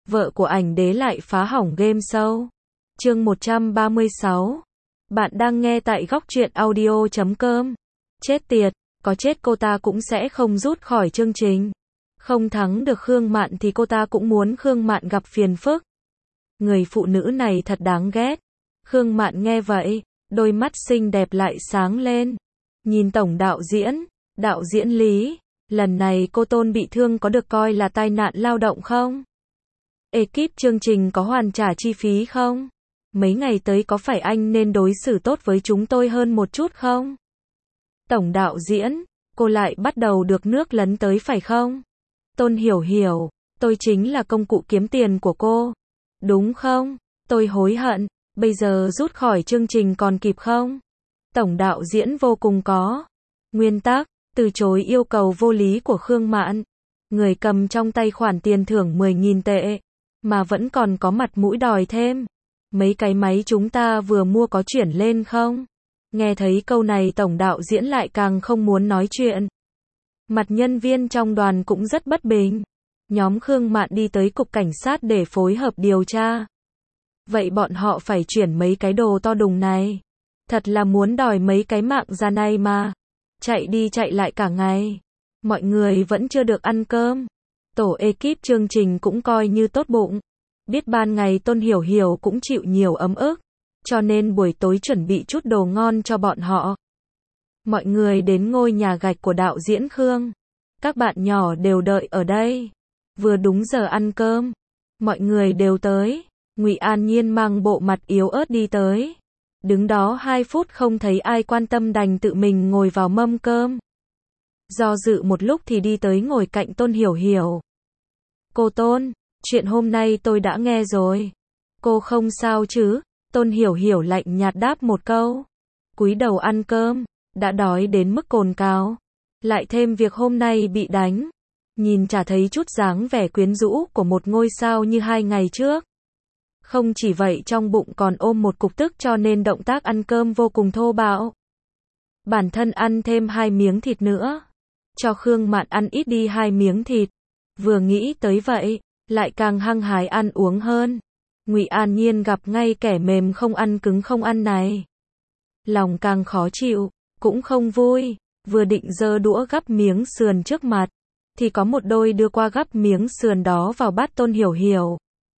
vợ của ảnh đế lại phá hỏng game show. Chương 136. Bạn đang nghe tại góc truyện audio.com. Chết tiệt, có chết cô ta cũng sẽ không rút khỏi chương trình. Không thắng được Khương Mạn thì cô ta cũng muốn Khương Mạn gặp phiền phức. Người phụ nữ này thật đáng ghét. Khương Mạn nghe vậy, đôi mắt xinh đẹp lại sáng lên. Nhìn tổng đạo diễn Lý, lần này cô Tôn bị thương có được coi là tai nạn lao động không? Ekip chương trình có hoàn trả chi phí không? Mấy ngày tới có phải anh nên đối xử tốt với chúng tôi hơn một chút không? Tổng đạo diễn, cô lại bắt đầu được nước lấn tới phải không? Tôn Hiểu Hiểu, tôi chính là công cụ kiếm tiền của cô. Đúng không? Tôi hối hận, bây giờ rút khỏi chương trình còn kịp không? Tổng đạo diễn vô cùng có nguyên tắc, từ chối yêu cầu vô lý của Khương Mạn. Người cầm trong tay khoản tiền thưởng 10.000 tệ, mà vẫn còn có mặt mũi đòi thêm. Mấy cái máy chúng ta vừa mua có chuyển lên không? Nghe thấy câu này tổng đạo diễn lại càng không muốn nói chuyện. Mặt nhân viên trong đoàn cũng rất bất bình. Nhóm Khương Mạn đi tới cục cảnh sát để phối hợp điều tra. Vậy bọn họ phải chuyển mấy cái đồ to đùng này. Thật là muốn đòi mấy cái mạng ra này mà. Chạy đi chạy lại cả ngày. Mọi người vẫn chưa được ăn cơm. Tổ ekip chương trình cũng coi như tốt bụng. Biết ban ngày Tôn Hiểu Hiểu cũng chịu nhiều ấm ức. Cho nên buổi tối chuẩn bị chút đồ ngon cho bọn họ. Mọi người đến ngôi nhà gạch của đạo diễn Khương. Các bạn nhỏ đều đợi ở đây. Vừa đúng giờ ăn cơm. Mọi người đều tới. Ngụy An Nhiên mang bộ mặt yếu ớt đi tới. Đứng đó 2 phút không thấy ai quan tâm đành tự mình ngồi vào mâm cơm. Do dự một lúc thì đi tới ngồi cạnh Tôn Hiểu Hiểu. Cô Tôn, chuyện hôm nay tôi đã nghe rồi. Cô không sao chứ? Tôn Hiểu Hiểu lạnh nhạt đáp một câu. Cúi đầu ăn cơm, đã đói đến mức cồn cào. Lại thêm việc hôm nay bị đánh. Nhìn chả thấy chút dáng vẻ quyến rũ của một ngôi sao như 2 ngày trước. Không chỉ vậy trong bụng còn ôm một cục tức cho nên động tác ăn cơm vô cùng thô bạo. Bản thân ăn thêm 2 miếng thịt nữa. Cho Khương Mạn ăn ít đi 2 miếng thịt. Vừa nghĩ tới vậy, lại càng hăng hái ăn uống hơn. Ngụy An Nhiên gặp ngay kẻ mềm không ăn cứng không ăn này. Lòng càng khó chịu, cũng không vui. Vừa định giơ đũa gắp miếng sườn trước mặt, thì có một đôi đưa qua gắp miếng sườn đó vào bát Tôn Hiểu Hiểu.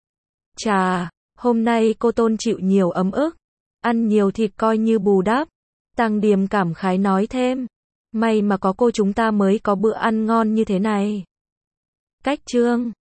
Chà, hôm nay cô Tôn chịu nhiều ấm ức. Ăn nhiều thịt coi như bù đắp. Tăng Điềm cảm khái nói thêm. May mà có cô chúng ta mới có bữa ăn ngon như thế này. Cách chương